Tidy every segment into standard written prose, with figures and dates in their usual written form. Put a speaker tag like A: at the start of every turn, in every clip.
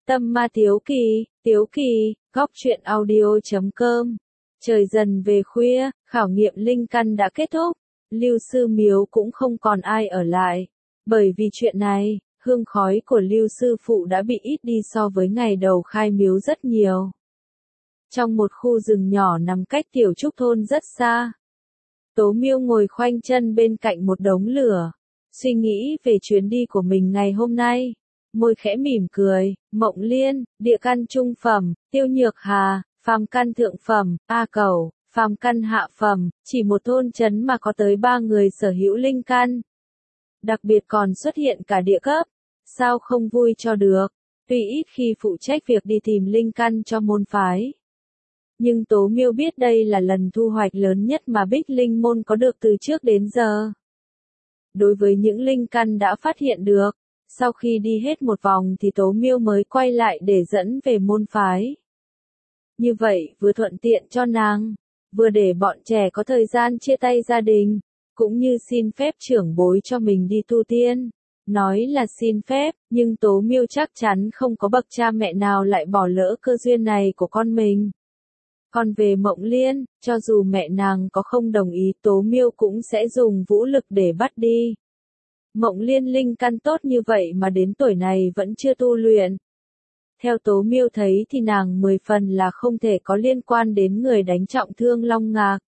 A: Tâm ma Tiếu Kỳ, góc truyện audio.com. Trời dần về khuya, khảo nghiệm linh căn đã kết thúc, Lưu Sư Miếu cũng không còn ai ở lại. Bởi vì chuyện này, hương khói của Lưu Sư Phụ đã bị ít đi so với ngày đầu khai miếu rất nhiều. Trong một khu rừng nhỏ nằm cách Tiểu Trúc thôn rất xa, Tố Miêu ngồi khoanh chân bên cạnh một đống lửa, suy nghĩ về chuyến đi của mình ngày hôm nay. Môi khẽ mỉm cười, Mộng Liên, địa căn trung phẩm, Tiêu Nhược Hà, phàm căn thượng phẩm, A Cẩu, phàm căn hạ phẩm, chỉ một thôn trấn mà có tới 3 người sở hữu linh căn. Đặc biệt còn xuất hiện cả địa cấp, sao không vui cho được, tuy ít khi phụ trách việc đi tìm linh căn cho môn phái. Nhưng Tố Miêu biết đây là lần thu hoạch lớn nhất mà Bích Linh môn có được từ trước đến giờ. Đối với những linh căn đã phát hiện được, sau khi đi hết một vòng thì Tố Miêu mới quay lại để dẫn về môn phái. Như vậy vừa thuận tiện cho nàng, vừa để bọn trẻ có thời gian chia tay gia đình, cũng như xin phép trưởng bối cho mình đi tu tiên. Nói là xin phép, nhưng Tố Miêu chắc chắn không có bậc cha mẹ nào lại bỏ lỡ cơ duyên này của con mình. Còn về Mộng Liên, cho dù mẹ nàng có không đồng ý, Tố Miêu cũng sẽ dùng vũ lực để bắt đi. Mộng Liên linh căn tốt như vậy mà đến tuổi này vẫn chưa tu luyện. Theo Tố Miêu thấy thì nàng 10 phần là không thể có liên quan đến người đánh trọng thương Long Ngạc.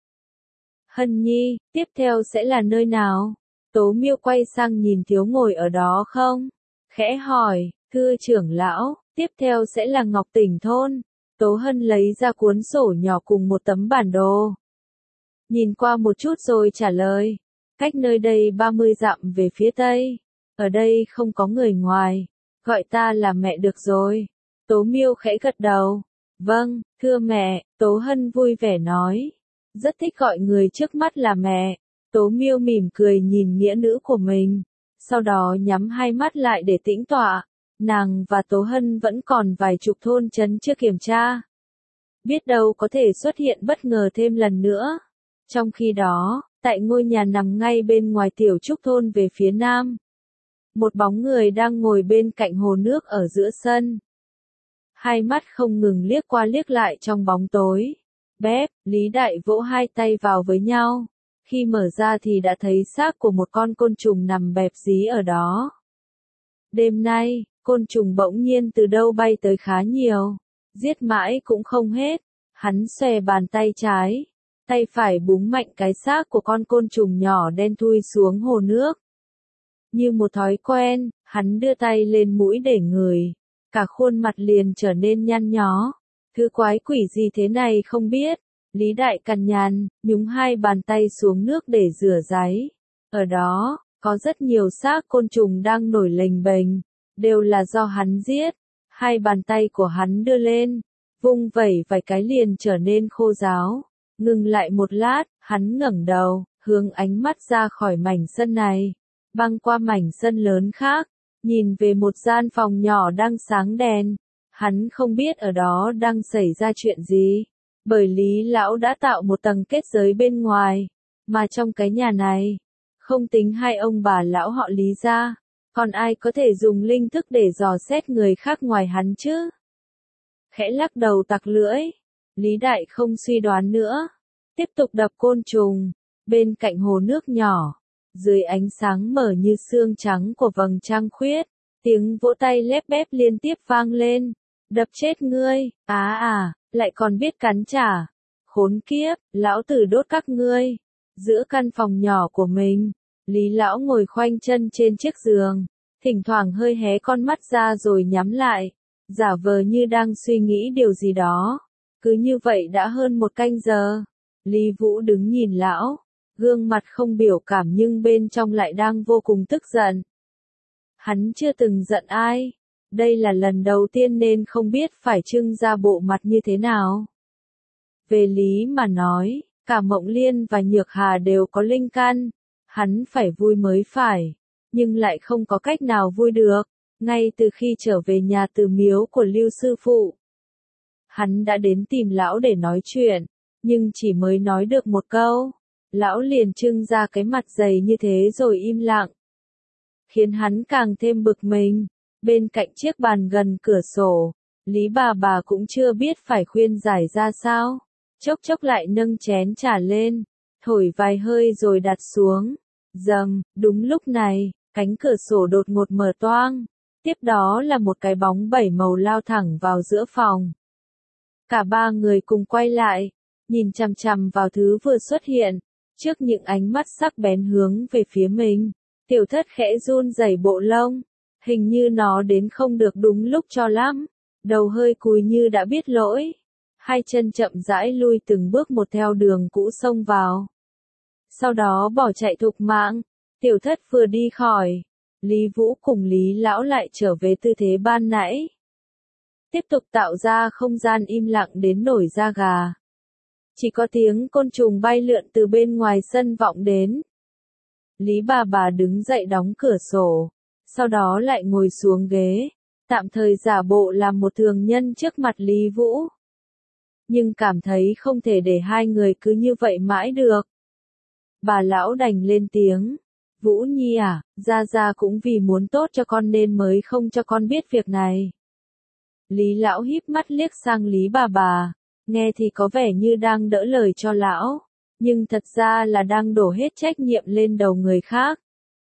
A: Hân Nhi, tiếp theo sẽ là nơi nào? Tố Miêu quay sang nhìn Thiếu ngồi ở đó không? Khẽ hỏi, thưa trưởng lão, tiếp theo sẽ là Ngọc Tỉnh thôn. Tố Hân lấy ra cuốn sổ nhỏ cùng một tấm bản đồ. Nhìn qua một chút rồi trả lời. Cách nơi đây 30 dặm về phía tây. Ở đây không có người ngoài. Gọi ta là mẹ được rồi. Tố Miêu khẽ gật đầu. Vâng, thưa mẹ, Tố Hân vui vẻ nói. Rất thích gọi người trước mắt là mẹ. Tố Miêu mỉm cười nhìn nghĩa nữ của mình. Sau đó nhắm hai mắt lại để tĩnh tọa. Nàng và Tố Hân vẫn còn vài chục thôn trấn chưa kiểm tra. Biết đâu có thể xuất hiện bất ngờ thêm lần nữa. Trong khi đó, tại ngôi nhà nằm ngay bên ngoài Tiểu Trúc thôn về phía nam, một bóng người đang ngồi bên cạnh hồ nước ở giữa sân. Hai mắt không ngừng liếc qua liếc lại trong bóng tối. Bép, Lý Đại vỗ hai tay vào với nhau. Khi mở ra thì đã thấy xác của một con côn trùng nằm bẹp dí ở đó. Đêm nay, côn trùng bỗng nhiên từ đâu bay tới khá nhiều. Giết mãi cũng không hết. Hắn xòe bàn tay trái. Tay phải búng mạnh cái xác của con côn trùng nhỏ đen thui xuống hồ nước. Như một thói quen, hắn đưa tay lên mũi để ngửi. Cả khuôn mặt liền trở nên nhăn nhó. Thứ quái quỷ gì thế này không biết. Lý Đại cằn nhằn, nhúng hai bàn tay xuống nước để rửa ráy. Ở đó, có rất nhiều xác côn trùng đang nổi lềnh bềnh. Đều là do hắn giết. Hai bàn tay của hắn đưa lên. Vung vẩy vài cái liền trở nên khô ráo. Ngừng lại một lát, hắn ngẩng đầu, hướng ánh mắt ra khỏi mảnh sân này. Băng qua mảnh sân lớn khác. Nhìn về một gian phòng nhỏ đang sáng đèn. Hắn không biết ở đó đang xảy ra chuyện gì. Bởi Lý Lão đã tạo một tầng kết giới bên ngoài. Mà trong cái nhà này, không tính hai ông bà lão họ Lý ra, còn ai có thể dùng linh thức để dò xét người khác ngoài hắn chứ? Khẽ lắc đầu tặc lưỡi. Lý Đại không suy đoán nữa. Tiếp tục đập côn trùng. Bên cạnh hồ nước nhỏ. Dưới ánh sáng mở như xương trắng của vầng trăng khuyết. Tiếng vỗ tay lép bép liên tiếp vang lên. Đập chết ngươi, lại còn biết cắn trả. Khốn kiếp, lão tử đốt các ngươi. Giữa căn phòng nhỏ của mình, Lý Lão ngồi khoanh chân trên chiếc giường. Thỉnh thoảng hơi hé con mắt ra rồi nhắm lại. Giả vờ như đang suy nghĩ điều gì đó. Cứ như vậy đã hơn một canh giờ. Lý Vũ đứng nhìn lão. Gương mặt không biểu cảm nhưng bên trong lại đang vô cùng tức giận. Hắn chưa từng giận ai. Đây là lần đầu tiên nên không biết phải trưng ra bộ mặt như thế nào. Về lý mà nói, cả Mộng Liên và Nhược Hà đều có linh căn. Hắn phải vui mới phải. Nhưng lại không có cách nào vui được. Ngay từ khi trở về nhà từ miếu của Lưu Sư Phụ, hắn đã đến tìm lão để nói chuyện. Nhưng chỉ mới nói được một câu, lão liền trưng ra cái mặt dày như thế rồi im lặng. Khiến hắn càng thêm bực mình. Bên cạnh chiếc bàn gần cửa sổ, Lý bà cũng chưa biết phải khuyên giải ra sao. Chốc chốc lại nâng chén trà lên, thổi vài hơi rồi đặt xuống. Dầm, đúng lúc này, cánh cửa sổ đột ngột mở toang. Tiếp đó là một cái bóng bảy màu lao thẳng vào giữa phòng. Cả ba người cùng quay lại, nhìn chằm chằm vào thứ vừa xuất hiện. Trước những ánh mắt sắc bén hướng về phía mình, Tiểu Thất khẽ run rẩy bộ lông. Hình như nó đến không được đúng lúc cho lắm. Đầu hơi cúi như đã biết lỗi. Hai chân chậm rãi lui từng bước một theo đường cũ xông vào. Sau đó bỏ chạy thục mạng. Tiểu Thất vừa đi khỏi, Lý Vũ cùng Lý Lão lại trở về tư thế ban nãy. Tiếp tục tạo ra không gian im lặng đến nổi da gà. Chỉ có tiếng côn trùng bay lượn từ bên ngoài sân vọng đến. Lý bà đứng dậy đóng cửa sổ, sau đó lại ngồi xuống ghế, tạm thời giả bộ làm một thường nhân trước mặt Lý Vũ. Nhưng cảm thấy không thể để hai người cứ như vậy mãi được. Bà lão đành lên tiếng, Vũ Nhi à, Gia cũng vì muốn tốt cho con nên mới không cho con biết việc này. Lý Lão híp mắt liếc sang Lý bà, nghe thì có vẻ như đang đỡ lời cho lão, nhưng thật ra là đang đổ hết trách nhiệm lên đầu người khác.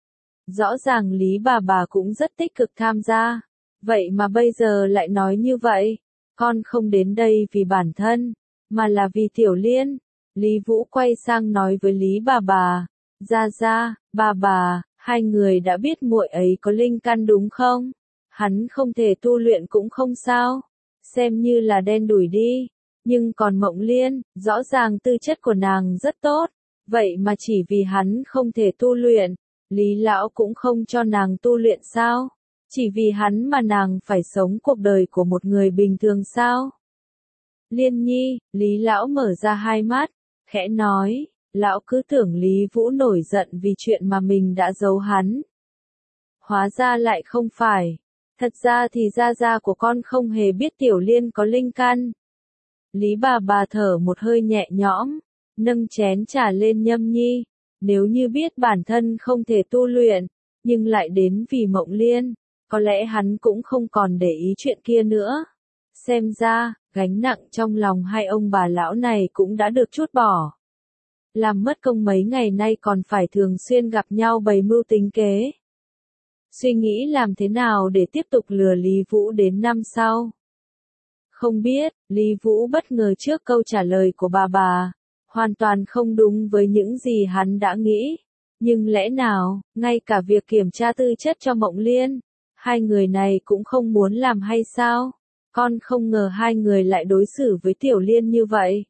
A: Rõ ràng Lý bà cũng rất tích cực tham gia, vậy mà bây giờ lại nói như vậy, con không đến đây vì bản thân, mà là vì Tiểu Liên. Lý Vũ quay sang nói với Lý bà, Gia, bà, hai người đã biết muội ấy có linh căn đúng không? Hắn không thể tu luyện cũng không sao, xem như là đen đủi đi, nhưng còn Mộng Liên, rõ ràng tư chất của nàng rất tốt, vậy mà chỉ vì hắn không thể tu luyện, Lý Lão cũng không cho nàng tu luyện sao? Chỉ vì hắn mà nàng phải sống cuộc đời của một người bình thường sao? Liên Nhi, Lý Lão mở ra hai mắt, khẽ nói, lão cứ tưởng Lý Vũ nổi giận vì chuyện mà mình đã giấu hắn. Hóa ra lại không phải. Thật ra thì Gia của con không hề biết Tiểu Liên có linh căn. Lý bà thở một hơi nhẹ nhõm, nâng chén trà lên nhâm nhi. Nếu như biết bản thân không thể tu luyện, nhưng lại đến vì Mộng Liên, có lẽ hắn cũng không còn để ý chuyện kia nữa. Xem ra, gánh nặng trong lòng hai ông bà lão này cũng đã được trút bỏ. Làm mất công mấy ngày nay còn phải thường xuyên gặp nhau bày mưu tính kế. Suy nghĩ làm thế nào để tiếp tục lừa Lý Vũ đến năm sau. Không biết, Lý Vũ bất ngờ trước câu trả lời của bà, hoàn toàn không đúng với những gì hắn đã nghĩ. Nhưng lẽ nào, ngay cả việc kiểm tra tư chất cho Mộng Liên, hai người này cũng không muốn làm hay sao? Con không ngờ hai người lại đối xử với Tiểu Liên như vậy.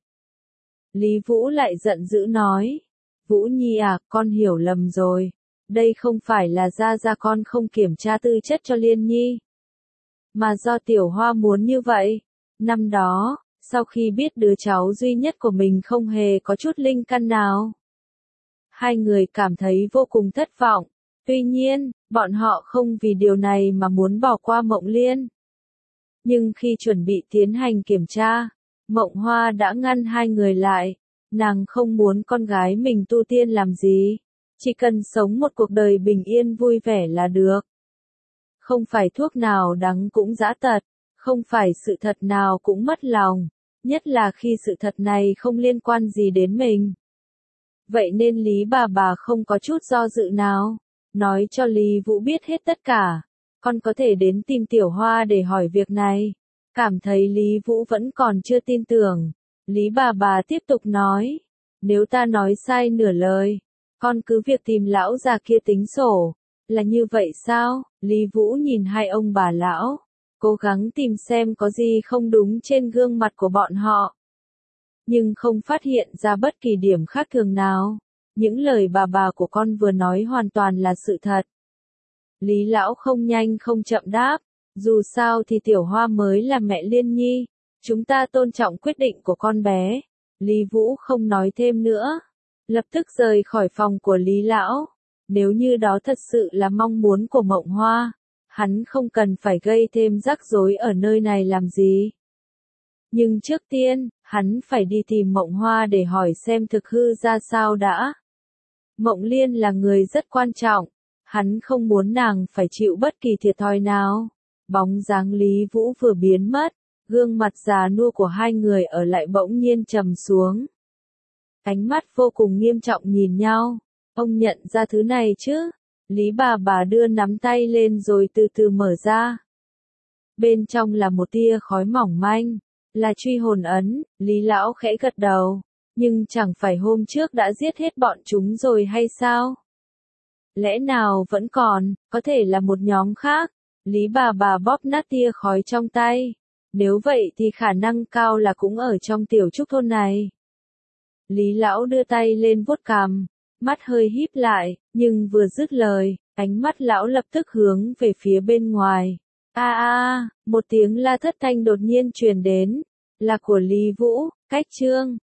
A: Lý Vũ lại giận dữ nói, Vũ Nhi à, con hiểu lầm rồi. Đây không phải là Gia con không kiểm tra tư chất cho Liên Nhi, mà do Tiểu Hoa muốn như vậy. Năm đó, sau khi biết đứa cháu duy nhất của mình không hề có chút linh căn nào, hai người cảm thấy vô cùng thất vọng. Tuy nhiên, bọn họ không vì điều này mà muốn bỏ qua Mộng Liên. Nhưng khi chuẩn bị tiến hành kiểm tra, Mộng Hoa đã ngăn hai người lại. Nàng không muốn con gái mình tu tiên làm gì, chỉ cần sống một cuộc đời bình yên vui vẻ là được. Không phải thuốc nào đắng cũng dã tật, không phải sự thật nào cũng mất lòng, nhất là khi sự thật này không liên quan gì đến mình. Vậy nên Lý bà không có chút do dự nào, nói cho Lý Vũ biết hết tất cả. Con có thể đến tìm Tiểu Hoa để hỏi việc này. Cảm thấy Lý Vũ vẫn còn chưa tin tưởng, Lý bà tiếp tục nói, nếu ta nói sai nửa lời, con cứ việc tìm lão già kia tính sổ. Là như vậy sao? Lý Vũ nhìn hai ông bà lão, cố gắng tìm xem có gì không đúng trên gương mặt của bọn họ. Nhưng không phát hiện ra bất kỳ điểm khác thường nào. Những lời bà của con vừa nói hoàn toàn là sự thật. Lý Lão không nhanh không chậm đáp, dù sao thì Tiểu Hoa mới là mẹ Liên Nhi, chúng ta tôn trọng quyết định của con bé. Lý Vũ không nói thêm nữa, lập tức rời khỏi phòng của Lý Lão. Nếu như đó thật sự là mong muốn của Mộng Hoa, hắn không cần phải gây thêm rắc rối ở nơi này làm gì. Nhưng trước tiên, hắn phải đi tìm Mộng Hoa để hỏi xem thực hư ra sao đã. Mộng Liên là người rất quan trọng, hắn không muốn nàng phải chịu bất kỳ thiệt thòi nào. Bóng dáng Lý Vũ vừa biến mất, gương mặt già nua của hai người ở lại bỗng nhiên trầm xuống. Ánh mắt vô cùng nghiêm trọng nhìn nhau. Ông nhận ra thứ này chứ? Lý bà đưa nắm tay lên rồi từ từ mở ra. Bên trong là một tia khói mỏng manh, là truy hồn ấn. Lý lão khẽ gật đầu. Nhưng chẳng phải hôm trước đã giết hết bọn chúng rồi hay sao? Lẽ nào vẫn còn, có thể là một nhóm khác? Lý bà bóp nát tia khói trong tay. Nếu vậy thì khả năng cao là cũng ở trong tiểu trúc thôn này. Lý lão đưa tay lên vuốt cằm, mắt hơi híp lại, nhưng vừa dứt lời, ánh mắt lão lập tức hướng về phía bên ngoài. Một tiếng la thất thanh đột nhiên truyền đến, là của Lý Vũ, cách Trương.